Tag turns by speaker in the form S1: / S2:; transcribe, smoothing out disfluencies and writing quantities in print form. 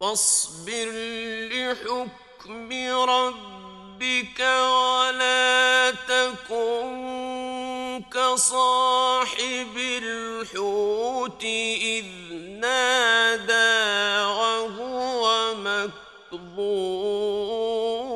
S1: فاصبر لحكم ربك ولا تكن كصاحب الحوت إذ نادى وهو مكظوم